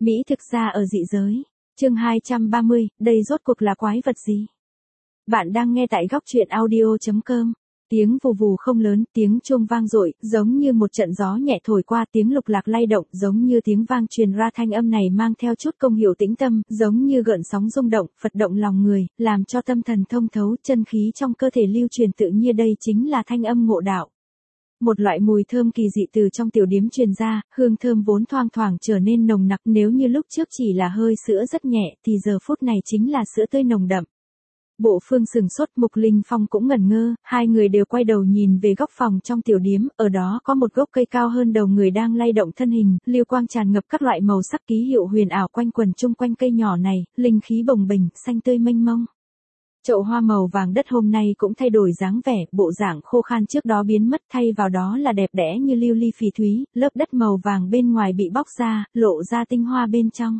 Mỹ thực ra ở dị giới. Chương 230, đây rốt cuộc là quái vật gì? Bạn đang nghe tại góc truyện audio.com. Tiếng vù vù không lớn, tiếng chuông vang dội, giống như một trận gió nhẹ thổi qua, tiếng lục lạc lay động, giống như tiếng vang truyền ra. Thanh âm này mang theo chút công hiệu tĩnh tâm, giống như gợn sóng rung động, phật động lòng người, làm cho tâm thần thông thấu, chân khí trong cơ thể lưu truyền tự nhiên. Đây chính là thanh âm ngộ đạo. Một loại mùi thơm kỳ dị từ trong tiểu điếm truyền ra, hương thơm vốn thoang thoảng trở nên nồng nặc. Nếu như lúc trước chỉ là hơi sữa rất nhẹ, thì giờ phút này chính là sữa tươi nồng đậm. Bộ Phương sừng sốt, Mục Linh Phong cũng ngẩn ngơ, hai người đều quay đầu nhìn về góc phòng trong tiểu điếm, ở đó có một gốc cây cao hơn đầu người đang lay động thân hình, lưu quang tràn ngập các loại màu sắc ký hiệu huyền ảo quanh quần chung quanh cây nhỏ này, linh khí bồng bềnh, xanh tươi mênh mông. Chậu hoa màu vàng đất hôm nay cũng thay đổi dáng vẻ, bộ dạng khô khan trước đó biến mất, thay vào đó là đẹp đẽ như lưu ly phỉ thúy, lớp đất màu vàng bên ngoài bị bóc ra, lộ ra tinh hoa bên trong.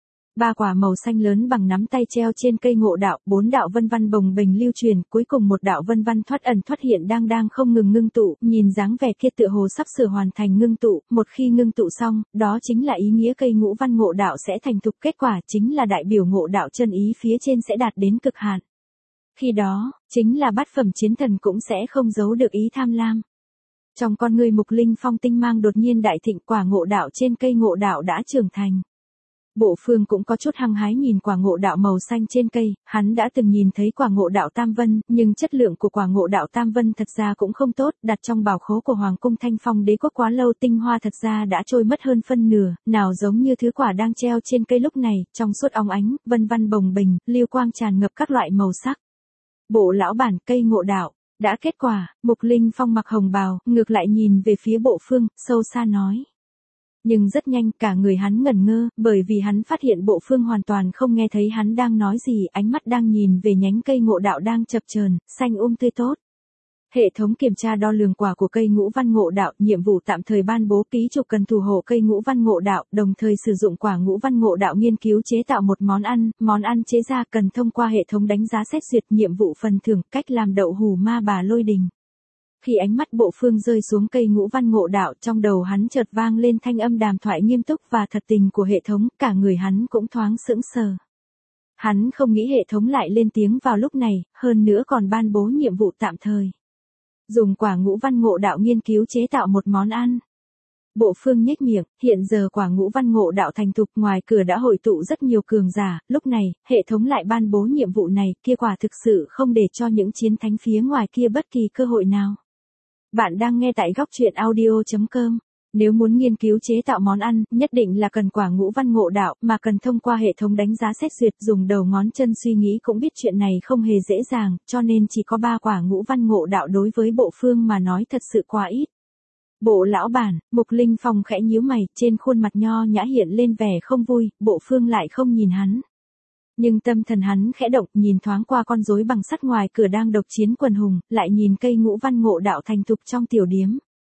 Ba quả màu xanh lớn bằng nắm tay treo trên cây ngộ đạo, 4 đạo vân văn bồng bềnh lưu truyền, cuối cùng một đạo vân văn thoát ẩn thoát hiện đang không ngừng ngưng tụ, nhìn dáng vẻ kia tựa hồ sắp sửa hoàn thành ngưng tụ, một khi ngưng tụ xong, đó chính là ý nghĩa cây ngũ văn ngộ đạo sẽ thành thục, kết quả chính là đại biểu ngộ đạo chân ý phía trên sẽ đạt đến cực hạn. Khi đó, chính là bát phẩm chiến thần cũng sẽ không giấu được ý tham lam. Trong con người Mục Linh Phong tinh mang đột nhiên đại thịnh, quả ngộ đạo trên cây ngộ đạo đã trưởng thành. Bộ Phương cũng có chút hăng hái nhìn quả ngộ đạo màu xanh trên cây, hắn đã từng nhìn thấy quả ngộ đạo Tam Vân, nhưng chất lượng của quả ngộ đạo Tam Vân thật ra cũng không tốt, đặt trong bảo khố của Hoàng cung Thanh Phong Đế quốc quá lâu, tinh hoa thật ra đã trôi mất hơn phân nửa, nào giống như thứ quả đang treo trên cây lúc này, trong suốt óng ánh, vân văn bồng bềnh, lưu quang tràn ngập các loại màu sắc. Bộ lão bản, cây ngộ đạo đã kết quả. Mục Linh Phong mặc hồng bào, ngược lại nhìn về phía Bộ Phương, sâu xa nói. Nhưng rất nhanh cả người hắn ngẩn ngơ, bởi vì hắn phát hiện Bộ Phương hoàn toàn không nghe thấy hắn đang nói gì, ánh mắt đang nhìn về nhánh cây ngộ đạo đang chập chờn, xanh tươi tốt. Hệ thống kiểm tra đo lường quả của cây ngũ văn ngộ đạo, nhiệm vụ tạm thời ban bố, ký chủ cần thủ hộ cây ngũ văn ngộ đạo, đồng thời sử dụng quả ngũ văn ngộ đạo nghiên cứu chế tạo một món ăn chế ra cần thông qua hệ thống đánh giá xét duyệt, nhiệm vụ phần thưởng, cách làm đậu hù ma bà lôi đình. Khi ánh mắt Bộ Phương rơi xuống cây ngũ văn ngộ đạo, trong đầu hắn chợt vang lên thanh âm đàm thoại nghiêm túc và thật tình của hệ thống, cả người hắn cũng thoáng sững sờ. Hắn không nghĩ hệ thống lại lên tiếng vào lúc này, hơn nữa còn ban bố nhiệm vụ tạm thời. Dùng quả ngũ văn ngộ đạo nghiên cứu chế tạo một món ăn. Bộ Phương nhếch miệng, hiện giờ quả ngũ văn ngộ đạo thành thục, ngoài cửa đã hội tụ rất nhiều cường giả, lúc này, hệ thống lại ban bố nhiệm vụ này, kia quả thực sự không để cho những chiến thánh phía ngoài kia bất kỳ cơ hội nào. Bạn đang nghe tại góc truyện audio.com. Nếu muốn nghiên cứu chế tạo món ăn, nhất định là cần quả ngũ văn ngộ đạo, mà cần thông qua hệ thống đánh giá xét duyệt, dùng đầu ngón chân suy nghĩ cũng biết chuyện này không hề dễ dàng, cho nên chỉ có 3 quả ngũ văn ngộ đạo đối với Bộ Phương mà nói thật sự quá ít. Bộ lão bản, Mục Linh Phong khẽ nhíu mày, trên khuôn mặt nho nhã hiện lên vẻ không vui, Bộ Phương lại không nhìn hắn. Nhưng tâm thần hắn khẽ động, nhìn thoáng qua con rối bằng sắt ngoài cửa đang độc chiến quần hùng, lại nhìn cây ngũ văn ngộ đạo thành thục trong tiểu điếm.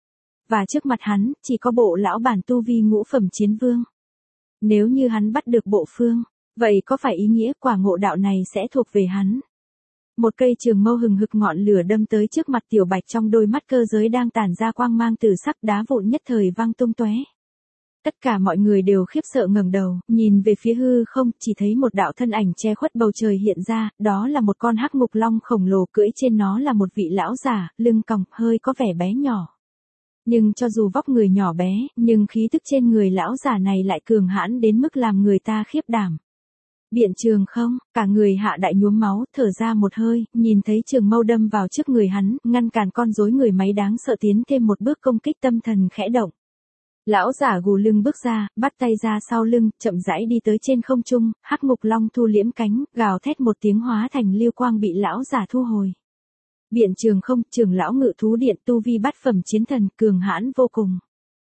Và trước mặt hắn, chỉ có Bộ lão bản tu vi ngũ phẩm chiến vương. Nếu như hắn bắt được Bộ Phương, vậy có phải ý nghĩa quả ngộ đạo này sẽ thuộc về hắn? Một cây trường mâu hừng hực ngọn lửa đâm tới trước mặt Tiểu Bạch, trong đôi mắt cơ giới đang tản ra quang mang tử sắc, đá vụn nhất thời vang tung tóe. Tất cả mọi người đều khiếp sợ ngẩng đầu, nhìn về phía hư không, chỉ thấy một đạo thân ảnh che khuất bầu trời hiện ra, đó là một con hắc ngục long khổng lồ, cưỡi trên nó là một vị lão giả, lưng còng, hơi có vẻ bé nhỏ. Nhưng cho dù vóc người nhỏ bé, nhưng khí tức trên người lão giả này lại cường hãn đến mức làm người ta khiếp đảm. Biện Trường Không, cả người Hạ Đại nhuốm máu, thở ra một hơi, nhìn thấy trường mâu đâm vào trước người hắn, ngăn cản con rối người máy đáng sợ tiến thêm một bước công kích, tâm thần khẽ động. Lão giả gù lưng bước ra, bắt tay ra sau lưng, chậm rãi đi tới trên không trung, hắc ngục long thu liễm cánh, gào thét một tiếng hóa thành lưu quang bị lão giả thu hồi. Biện Trường Không, trưởng lão Ngự Thú Điện, tu vi bát phẩm chiến thần, cường hãn vô cùng.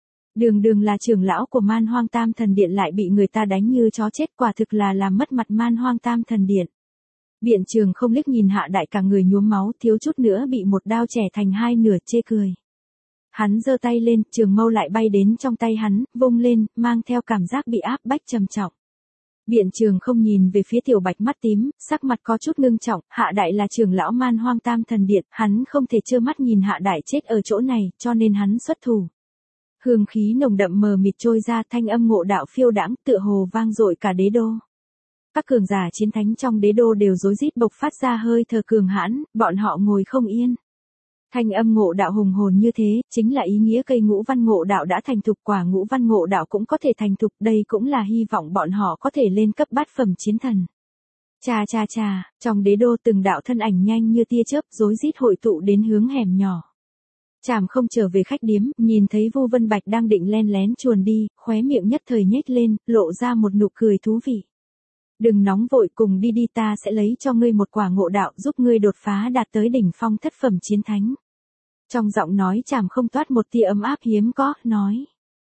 Đường là trưởng lão của Man Hoang Tam Thần Điện lại bị người ta đánh như chó chết, quả thực là làm mất mặt Man Hoang Tam Thần Điện. Biện Trường Không liếc nhìn Hạ Đại, cả người nhuốm máu, thiếu chút nữa bị một đao chẻ thành hai nửa, chê cười. Hắn giơ tay lên, trường mâu lại bay đến trong tay hắn, vung lên, mang theo cảm giác bị áp bách trầm trọng. Biện Trường Không nhìn về phía Tiểu Bạch mắt tím, sắc mặt có chút ngưng trọng, Hạ Đại là trưởng lão Man Hoang Tam Thần Điện, hắn không thể trơ mắt nhìn Hạ Đại chết ở chỗ này, cho nên hắn xuất thủ. Hương khí nồng đậm mờ mịt trôi ra, thanh âm ngộ đạo phiêu đãng tựa hồ vang dội cả đế đô. Các cường giả chiến thánh trong đế đô đều rối rít bộc phát ra hơi thở cường hãn, bọn họ ngồi không yên. Thanh âm ngộ đạo hùng hồn như thế, chính là ý nghĩa cây ngũ văn ngộ đạo đã thành thục, quả ngũ văn ngộ đạo cũng có thể thành thục, đây cũng là hy vọng bọn họ có thể lên cấp bát phẩm chiến thần. Cha cha cha, trong đế đô từng đạo thân ảnh nhanh như tia chớp rối rít hội tụ đến hướng hẻm nhỏ. Chàm không trở về khách điếm, nhìn thấy Vu Vân Bạch đang định len lén chuồn đi, khóe miệng nhất thời nhếch lên, lộ ra một nụ cười thú vị. Đừng nóng vội, cùng đi đi, ta sẽ lấy cho ngươi một quả ngộ đạo giúp ngươi đột phá đạt tới đỉnh phong thất phẩm chiến thánh. Trong giọng nói Chàm không toát một tia ấm áp hiếm có, nói.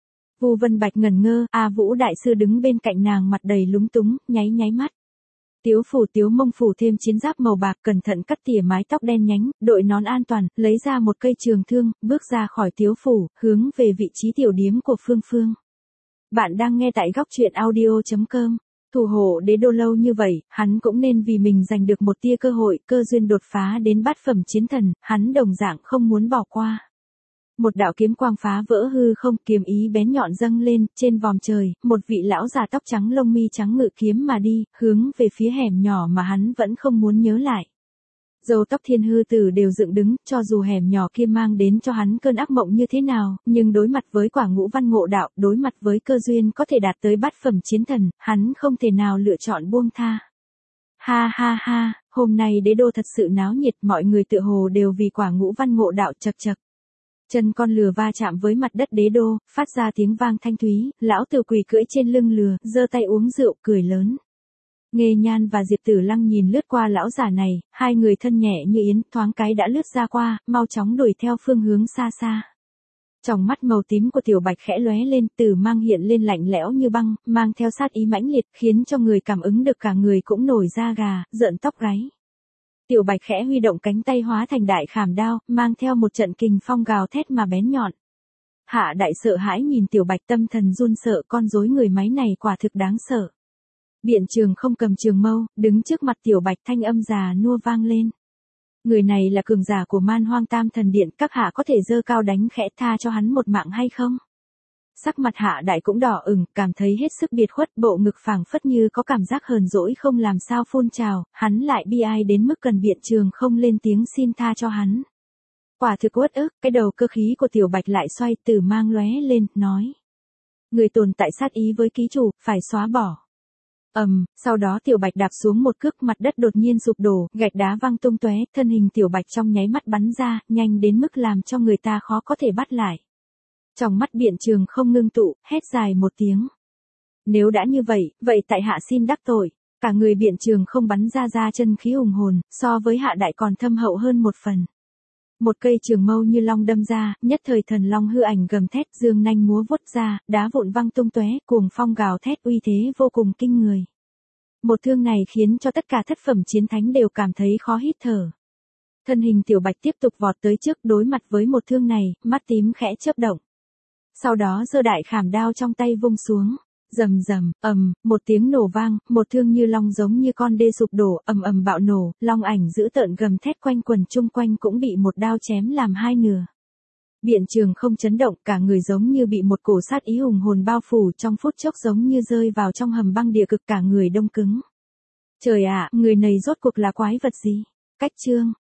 Vu Vân Bạch ngẩn ngơ, A Vũ đại sư đứng bên cạnh nàng mặt đầy lúng túng, nháy nháy mắt. Tiếu mông phủ thêm chiến giáp màu bạc, cẩn thận cắt tỉa mái tóc đen nhánh, đội nón an toàn, lấy ra một cây trường thương, bước ra khỏi tiếu phủ, hướng về vị trí tiểu điếm của Phương Phương. Bạn đang nghe tại góc truyện audio.com. Thủ hộ đế đô lâu như vậy, hắn cũng nên vì mình giành được một tia cơ hội, cơ duyên đột phá đến bát phẩm chiến thần, hắn đồng dạng không muốn bỏ qua. Một đạo kiếm quang phá vỡ hư không, kiếm ý bén nhọn dâng lên, trên vòm trời, một vị lão già tóc trắng lông mi trắng ngự kiếm mà đi, hướng về phía hẻm nhỏ mà hắn vẫn không muốn nhớ lại. Râu tóc Thiên Hư Tử đều dựng đứng, cho dù hẻm nhỏ kia mang đến cho hắn cơn ác mộng như thế nào, nhưng đối mặt với quả ngũ văn ngộ đạo, đối mặt với cơ duyên có thể đạt tới bát phẩm chiến thần, hắn không thể nào lựa chọn buông tha. Ha ha ha, hôm nay đế đô thật sự náo nhiệt, mọi người tựa hồ đều vì quả ngũ văn ngộ đạo chậc chậc. Chân con lừa va chạm với mặt đất đế đô, phát ra tiếng vang thanh thúy, lão tử quỳ cưỡi trên lưng lừa, giơ tay uống rượu, cười lớn. Nghê Nhan và Diệp Tử Lăng nhìn lướt qua lão giả này, hai người thân nhẹ như yến, thoáng cái đã lướt ra qua, mau chóng đuổi theo phương hướng xa xa. Trong mắt màu tím của Tiểu Bạch khẽ lóe lên, Tử Mang hiện lên lạnh lẽo như băng, mang theo sát ý mãnh liệt, khiến cho người cảm ứng được cả người cũng nổi da gà, rợn tóc gáy. Tiểu Bạch khẽ huy động cánh tay hóa thành đại khảm đao, mang theo một trận kình phong gào thét mà bén nhọn. Hạ Đại sợ hãi nhìn Tiểu Bạch, tâm thần run sợ, con rối người máy này quả thực đáng sợ. Biện Trường không cầm trường mâu, đứng trước mặt Tiểu Bạch, thanh âm già nua vang lên. Người này là cường giả của Man Hoang Tam Thần Điện, các hạ có thể giơ cao đánh khẽ tha cho hắn một mạng hay không? Sắc mặt Hạ Đại cũng đỏ ửng, cảm thấy hết sức biệt khuất, bộ ngực phảng phất như có cảm giác hờn dỗi không làm sao phun trào, hắn lại bi ai đến mức cần Biện Trường không lên tiếng xin tha cho hắn. Quả thực uất ức, cái đầu cơ khí của Tiểu Bạch lại xoay, Tử Mang lóe lên, nói. Người tồn tại sát ý với ký chủ, phải xóa bỏ. Sau đó Tiểu Bạch đạp xuống một cước, mặt đất đột nhiên sụp đổ, gạch đá văng tung tóe, thân hình Tiểu Bạch trong nháy mắt bắn ra, nhanh đến mức làm cho người ta khó có thể bắt lại. Trong mắt Biện Trường không ngưng tụ, hét dài một tiếng. Nếu đã như vậy, vậy tại hạ xin đắc tội. Cả người Biện Trường không bắn ra chân khí hùng hồn, so với Hạ Đại còn thâm hậu hơn một phần. Một cây trường mâu như long đâm ra, nhất thời thần long hư ảnh gầm thét, dương nanh múa vuốt ra, đá vụn văng tung tóe, cuồng phong gào thét, uy thế vô cùng kinh người. Một thương này khiến cho tất cả thất phẩm chiến thánh đều cảm thấy khó hít thở. Thân hình Tiểu Bạch tiếp tục vọt tới trước, đối mặt với một thương này, mắt tím khẽ chớp động. Sau đó giơ đại khảm đao trong tay vung xuống. Rầm rầm, một tiếng nổ vang, một thương như long giống như con đê sụp đổ, ầm bạo nổ, long ảnh dữ tợn gầm thét quanh quần chung quanh cũng bị một đao chém làm hai nửa. Biện Trường không chấn động, cả người giống như bị một cổ sát ý hùng hồn bao phủ, trong phút chốc giống như rơi vào trong hầm băng địa cực, cả người đông cứng. Trời ạ, người này rốt cuộc là quái vật gì? Cách chương